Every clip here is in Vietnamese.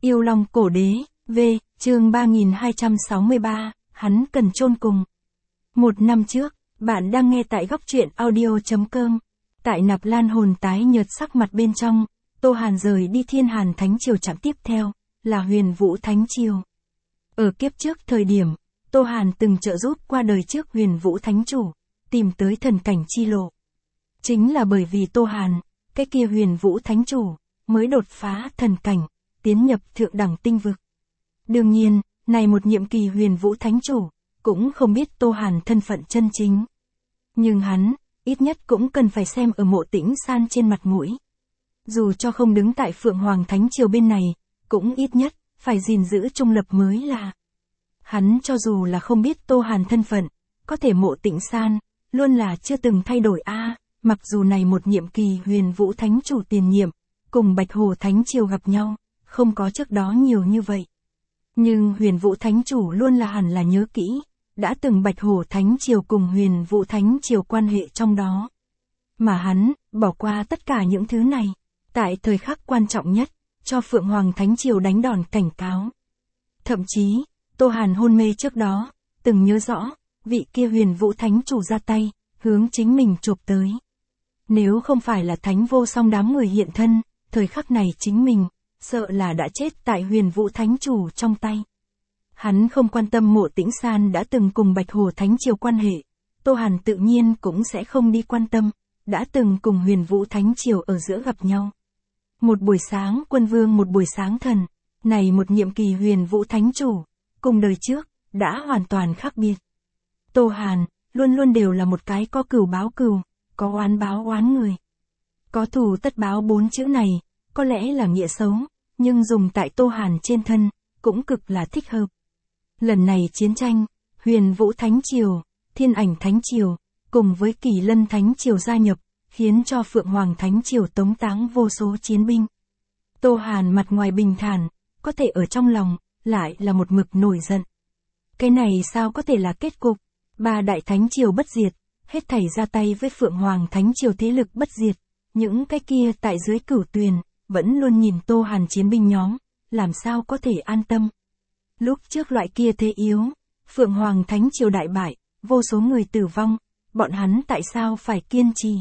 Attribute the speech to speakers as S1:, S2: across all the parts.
S1: Yêu Long Cổ Đế, V, chương 3263, hắn cần chôn cùng. Một năm trước, bạn đang nghe tại góc truyện audio.com. Tại Nạp Lan hồn tái nhợt sắc mặt bên trong, Tô Hàn rời đi Thiên Hàn Thánh Triều chặng tiếp theo, là Huyền Vũ Thánh Triều. Ở kiếp trước thời điểm, Tô Hàn từng trợ giúp qua đời trước Huyền Vũ Thánh Chủ, tìm tới thần cảnh chi lộ. Chính là bởi vì Tô Hàn, cái kia Huyền Vũ Thánh Chủ, mới đột phá thần cảnh, tiến nhập thượng đẳng tinh vực. Đương nhiên, này một nhiệm kỳ Huyền Vũ Thánh Chủ, cũng không biết Tô Hàn thân phận chân chính. Nhưng hắn, ít nhất cũng cần phải xem ở Mộ Tĩnh San trên mặt mũi. Dù cho không đứng tại Phượng Hoàng Thánh Triều bên này, cũng ít nhất, phải gìn giữ trung lập mới là. Hắn cho dù là không biết Tô Hàn thân phận, có thể Mộ Tĩnh San, luôn là chưa từng thay đổi mặc dù này một nhiệm kỳ Huyền Vũ Thánh Chủ tiền nhiệm, cùng Bạch Hồ Thánh Triều gặp nhau, không có trước đó nhiều như vậy. Nhưng Huyền Vũ Thánh Chủ luôn là hẳn là nhớ kỹ, đã từng Bạch Hồ Thánh Triều cùng Huyền Vũ Thánh Triều quan hệ trong đó. Mà hắn, bỏ qua tất cả những thứ này, tại thời khắc quan trọng nhất, cho Phượng Hoàng Thánh Triều đánh đòn cảnh cáo. Thậm chí, Tô Hàn hôn mê trước đó, từng nhớ rõ, vị kia Huyền Vũ Thánh Chủ ra tay, hướng chính mình chộp tới. Nếu không phải là Thánh Vô Song đám người hiện thân, thời khắc này chính mình, sợ là đã chết tại Huyền Vũ Thánh Chủ trong tay. Hắn không quan tâm Mộ Tĩnh San đã từng cùng Bạch Hồ Thánh Triều quan hệ, Tô Hàn tự nhiên cũng sẽ không đi quan tâm, đã từng cùng Huyền Vũ Thánh Triều ở giữa gặp nhau. Một buổi sáng quân vương một buổi sáng thần, này một nhiệm kỳ Huyền Vũ Thánh Chủ, cùng đời trước, đã hoàn toàn khác biệt. Tô Hàn, luôn luôn đều là một cái có cừu báo cừu, có oán báo oán người. Có thù tất báo 4 chữ này, có lẽ là nghĩa xấu, nhưng dùng tại Tô Hàn trên thân, cũng cực là thích hợp. Lần này chiến tranh, Huyền Vũ Thánh Triều, Thiên Ảnh Thánh Triều, cùng với Kỳ Lân Thánh Triều gia nhập, khiến cho Phượng Hoàng Thánh Triều tống táng vô số chiến binh. Tô Hàn mặt ngoài bình thản, có thể ở trong lòng, lại là một mực nổi giận. Cái này sao có thể là kết cục? 3 đại Thánh Triều bất diệt, hết thảy ra tay với Phượng Hoàng Thánh Triều thế lực bất diệt, những cái kia tại dưới Cửu Tuyền, vẫn luôn nhìn Tô Hàn chiến binh nhóm, làm sao có thể an tâm. Lúc trước loại kia thế yếu, Phượng Hoàng Thánh Triều đại bại, vô số người tử vong, bọn hắn tại sao phải kiên trì?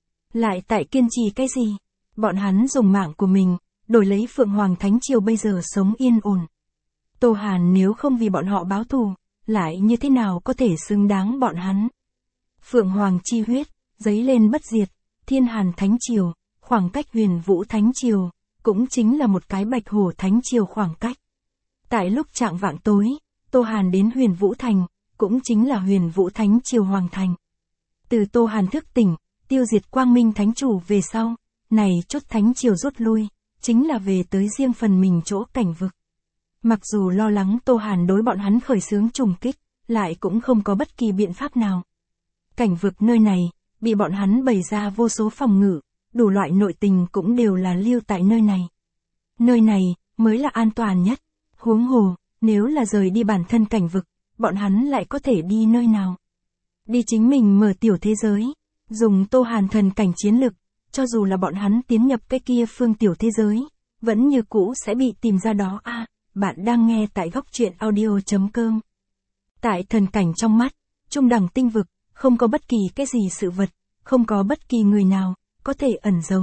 S1: Lại tại kiên trì cái gì? Bọn hắn dùng mạng của mình, đổi lấy Phượng Hoàng Thánh Triều bây giờ sống yên ổn. Tô Hàn nếu không vì bọn họ báo thù, lại như thế nào có thể xứng đáng bọn hắn? Phượng Hoàng chi huyết, dấy lên bất diệt, Thiên Hàn Thánh Triều, khoảng cách Huyền Vũ Thánh Triều, cũng chính là một cái Bạch Hồ Thánh Triều khoảng cách. Tại lúc chạng vạng tối, Tô Hàn đến Huyền Vũ Thành, cũng chính là Huyền Vũ Thánh Triều Hoàng Thành. Từ Tô Hàn thức tỉnh, tiêu diệt Quang Minh Thánh Chủ về sau, này chốt Thánh Triều rút lui, chính là về tới riêng phần mình chỗ cảnh vực. Mặc dù lo lắng Tô Hàn đối bọn hắn khởi xướng trùng kích, lại cũng không có bất kỳ biện pháp nào. Cảnh vực nơi này, bị bọn hắn bày ra vô số phòng ngự, đủ loại nội tình cũng đều là lưu tại nơi này. Nơi này, mới là an toàn nhất. Huống hồ, nếu là rời đi bản thân cảnh vực, bọn hắn lại có thể đi nơi nào? Đi chính mình mở tiểu thế giới, dùng Tô Hàn thần cảnh chiến lực, cho dù là bọn hắn tiến nhập cái kia phương tiểu thế giới, vẫn như cũ sẽ bị tìm ra đó bạn đang nghe tại góc truyện audio.com. Tại thần cảnh trong mắt, trung đẳng tinh vực, không có bất kỳ cái gì sự vật, không có bất kỳ người nào, có thể ẩn giấu.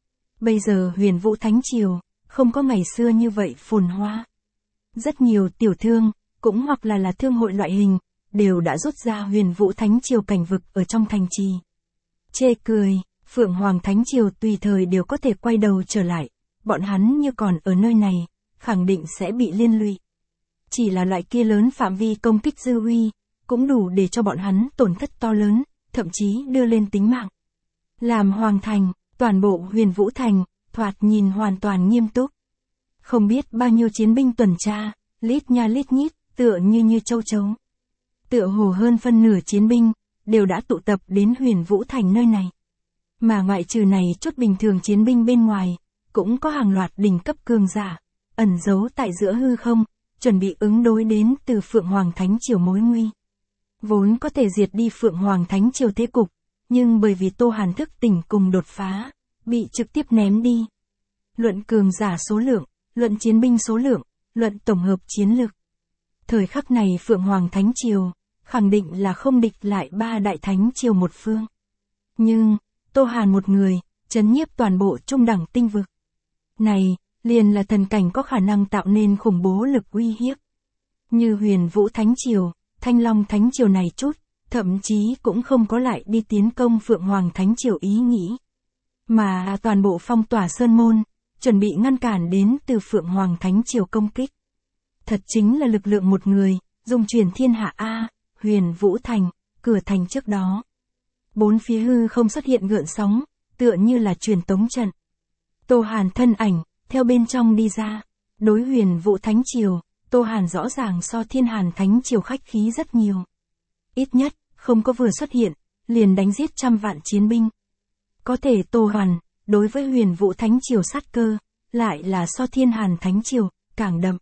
S1: Bây giờ Huyền Vũ Thánh Triều, không có ngày xưa như vậy phồn hoa. Rất nhiều tiểu thương, cũng hoặc là thương hội loại hình, đều đã rút ra Huyền Vũ Thánh Triều cảnh vực ở trong thành trì. Chê cười, Phượng Hoàng Thánh Triều tùy thời đều có thể quay đầu trở lại, bọn hắn như còn ở nơi này, khẳng định sẽ bị liên lụy. Chỉ là loại kia lớn phạm vi công kích dư uy, cũng đủ để cho bọn hắn tổn thất to lớn, thậm chí đưa lên tính mạng. Làm Hoàng Thành, toàn bộ Huyền Vũ Thành, thoạt nhìn hoàn toàn nghiêm túc. Không biết bao nhiêu chiến binh tuần tra, lít nha lít nhít, tựa như châu chấu. Tựa hồ hơn phân nửa chiến binh, đều đã tụ tập đến Huyền Vũ Thành nơi này. Mà ngoại trừ này chút bình thường chiến binh bên ngoài, cũng có hàng loạt đỉnh cấp cường giả, ẩn giấu tại giữa hư không, chuẩn bị ứng đối đến từ Phượng Hoàng Thánh Triều mối nguy. Vốn có thể diệt đi Phượng Hoàng Thánh Triều thế cục, nhưng bởi vì Tô Hàn thức tỉnh cùng đột phá, bị trực tiếp ném đi. Luận cường giả số lượng, luận chiến binh số lượng, luận tổng hợp chiến lực. Thời khắc này Phượng Hoàng Thánh Triều, khẳng định là không địch lại ba đại thánh triều một phương. Nhưng, Tô Hàn một người, trấn nhiếp toàn bộ trung đẳng tinh vực. Này, liền là thần cảnh có khả năng tạo nên khủng bố lực uy hiếp. Như Huyền Vũ Thánh Triều, Thanh Long Thánh Triều này chút, thậm chí cũng không có lại đi tiến công Phượng Hoàng Thánh Triều ý nghĩ. Mà toàn bộ phong tỏa sơn môn, chuẩn bị ngăn cản đến từ Phượng Hoàng Thánh Triều công kích. Thật chính là lực lượng một người, dùng truyền thiên hạ Huyền Vũ Thành, cửa thành trước đó. Bốn phía hư không xuất hiện gợn sóng, tựa như là truyền tống trận. Tô Hàn thân ảnh, theo bên trong đi ra. Đối Huyền Vũ Thánh Triều, Tô Hàn rõ ràng so Thiên Hàn Thánh Triều khách khí rất nhiều. Ít nhất, không có vừa xuất hiện, liền đánh giết trăm vạn chiến binh. Có thể Tô Hàn, đối với Huyền Vũ Thánh Triều sát cơ, lại là so Thiên Hàn Thánh Triều, càng đậm.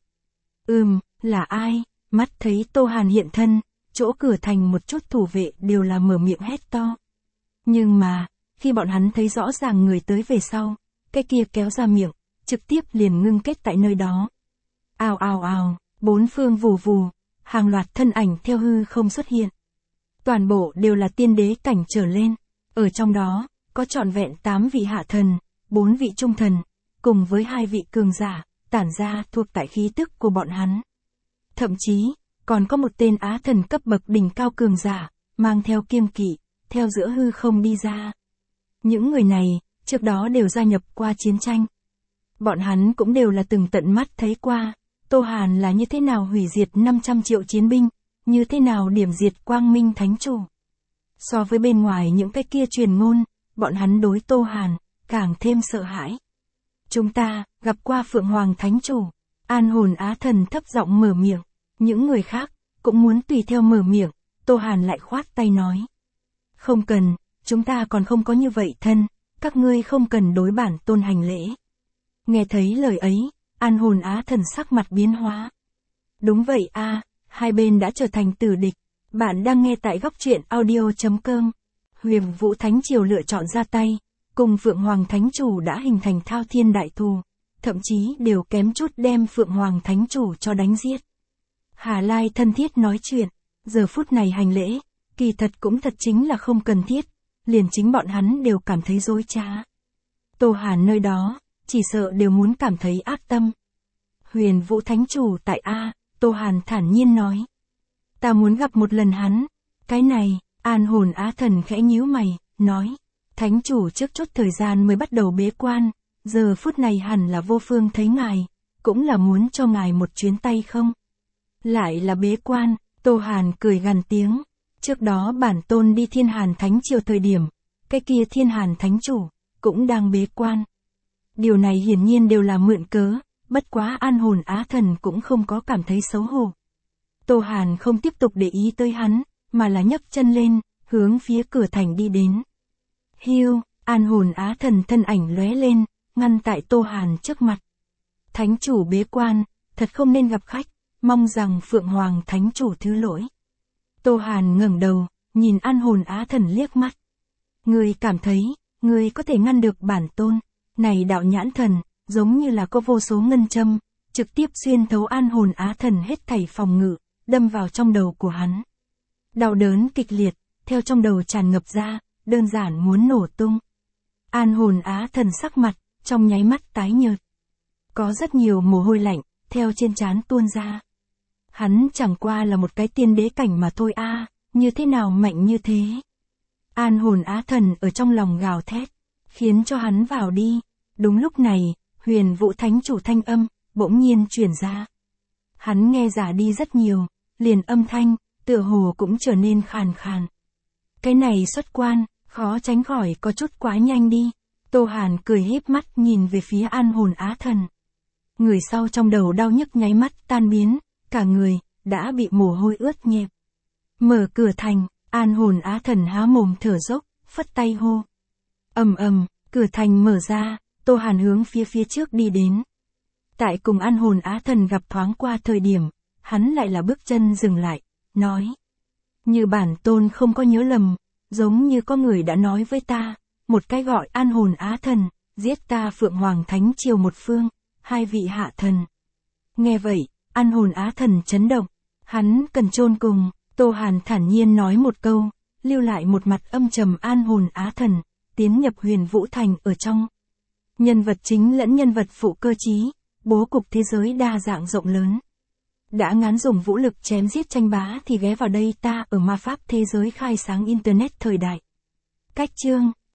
S1: Là ai? Mắt thấy Tô Hàn hiện thân, chỗ cửa thành một chút thủ vệ đều là mở miệng hét to. Nhưng mà, khi bọn hắn thấy rõ ràng người tới về sau, cái kia kéo ra miệng, trực tiếp liền ngưng kết tại nơi đó. Ào ào ào, bốn phương vù vù, hàng loạt thân ảnh theo hư không xuất hiện. Toàn bộ đều là tiên đế cảnh trở lên, ở trong đó, có trọn vẹn 8 vị hạ thần, 4 vị trung thần, cùng với 2 vị cường giả, tản ra thuộc tại khí tức của bọn hắn. Thậm chí, còn có một tên á thần cấp bậc đỉnh cao cường giả, mang theo kiêng kỵ, theo giữa hư không đi ra. Những người này, trước đó đều gia nhập qua chiến tranh. Bọn hắn cũng đều là từng tận mắt thấy qua, Tô Hàn là như thế nào hủy diệt 500 triệu chiến binh, như thế nào điểm diệt Quang Minh Thánh Chủ. So với bên ngoài những cái kia truyền ngôn, bọn hắn đối Tô Hàn, càng thêm sợ hãi. Chúng ta, gặp qua Phượng Hoàng Thánh Chủ, An Hồn Á Thần thấp giọng mở miệng, những người khác, cũng muốn tùy theo mở miệng, Tô Hàn lại khoát tay nói. Không cần, chúng ta còn không có như vậy thân, các ngươi không cần đối bản tôn hành lễ. Nghe thấy lời ấy, An Hồn Á Thần sắc mặt biến hóa. Đúng vậy hai bên đã trở thành tử địch. Bạn đang nghe tại góc truyện audio.com. Huyền Vũ Thánh Triều lựa chọn ra tay, cùng Phượng Hoàng Thánh Chủ đã hình thành thao thiên đại thù, thậm chí đều kém chút đem Phượng Hoàng Thánh Chủ cho đánh giết. Hà Lai thân thiết nói chuyện, giờ phút này hành lễ, kỳ thật cũng thật chính là không cần thiết, liền chính bọn hắn đều cảm thấy dối trá. Tô Hàn nơi đó, chỉ sợ đều muốn cảm thấy ác tâm. Huyền Vũ Thánh Chủ tại Tô Hàn thản nhiên nói. Ta muốn gặp một lần hắn. Cái này, An Hồn Á Thần khẽ nhíu mày, nói. Thánh Chủ trước chốt thời gian mới bắt đầu bế quan, giờ phút này hẳn là vô phương thấy ngài, cũng là muốn cho ngài một chuyến tay không? Lại là bế quan, Tô Hàn cười gằn tiếng. Trước đó bản tôn đi Thiên Hàn Thánh Triều thời điểm, cái kia Thiên Hàn Thánh Chủ, cũng đang bế quan. Điều này hiển nhiên đều là mượn cớ, bất quá An Hồn Á Thần cũng không có cảm thấy xấu hổ. Tô Hàn không tiếp tục để ý tới hắn, mà là nhấc chân lên, hướng phía cửa thành đi đến. Hiu, An Hồn Á Thần thân ảnh lóe lên, ngăn tại Tô Hàn trước mặt. Thánh Chủ bế quan, thật không nên gặp khách, mong rằng Phượng Hoàng Thánh Chủ thứ lỗi. Tô Hàn ngẩng đầu, nhìn An Hồn Á Thần liếc mắt. Ngươi cảm thấy, ngươi có thể ngăn được bản tôn, này đạo nhãn thần, giống như là có vô số ngân châm, trực tiếp xuyên thấu An Hồn Á Thần hết thảy phòng ngự, đâm vào trong đầu của hắn. Đau đớn kịch liệt, theo trong đầu tràn ngập ra, đơn giản muốn nổ tung. An Hồn Á Thần sắc mặt, trong nháy mắt tái nhợt. Có rất nhiều mồ hôi lạnh, theo trên trán tuôn ra. Hắn chẳng qua là một cái tiên đế cảnh mà thôi như thế nào mạnh như thế. An Hồn Á Thần ở trong lòng gào thét, khiến cho hắn vào đi. Đúng lúc này, Huyền Vũ Thánh Chủ thanh âm, bỗng nhiên truyền ra. Hắn nghe giả đi rất nhiều, liền âm thanh, tựa hồ cũng trở nên khàn khàn. Cái này xuất quan, khó tránh khỏi có chút quá nhanh đi. Tô Hàn cười híp mắt nhìn về phía An Hồn Á Thần. Người sau trong đầu đau nhức nháy mắt tan biến, cả người, đã bị mồ hôi ướt nhẹp. Mở cửa thành, An Hồn Á Thần há mồm thở dốc, phất tay hô. Cửa thành mở ra, Tô Hàn hướng phía trước đi đến. Tại cùng An Hồn Á Thần gặp thoáng qua thời điểm, hắn lại là bước chân dừng lại, nói. Như bản tôn không có nhớ lầm, giống như có người đã nói với ta, một cái gọi An Hồn Á Thần, giết ta Phượng Hoàng Thánh Triều một phương, hai vị hạ thần. Nghe vậy, An Hồn Á Thần chấn động. Hắn cần chôn cùng, Tô Hàn thản nhiên nói một câu, lưu lại một mặt âm trầm An Hồn Á Thần, tiến nhập Huyền Vũ Thành ở trong. Nhân vật chính lẫn nhân vật phụ cơ trí, bố cục thế giới đa dạng rộng lớn. Đã ngán dùng vũ lực chém giết tranh bá thì ghé vào đây ta ở ma pháp thế giới khai sáng Internet thời đại. Cách chương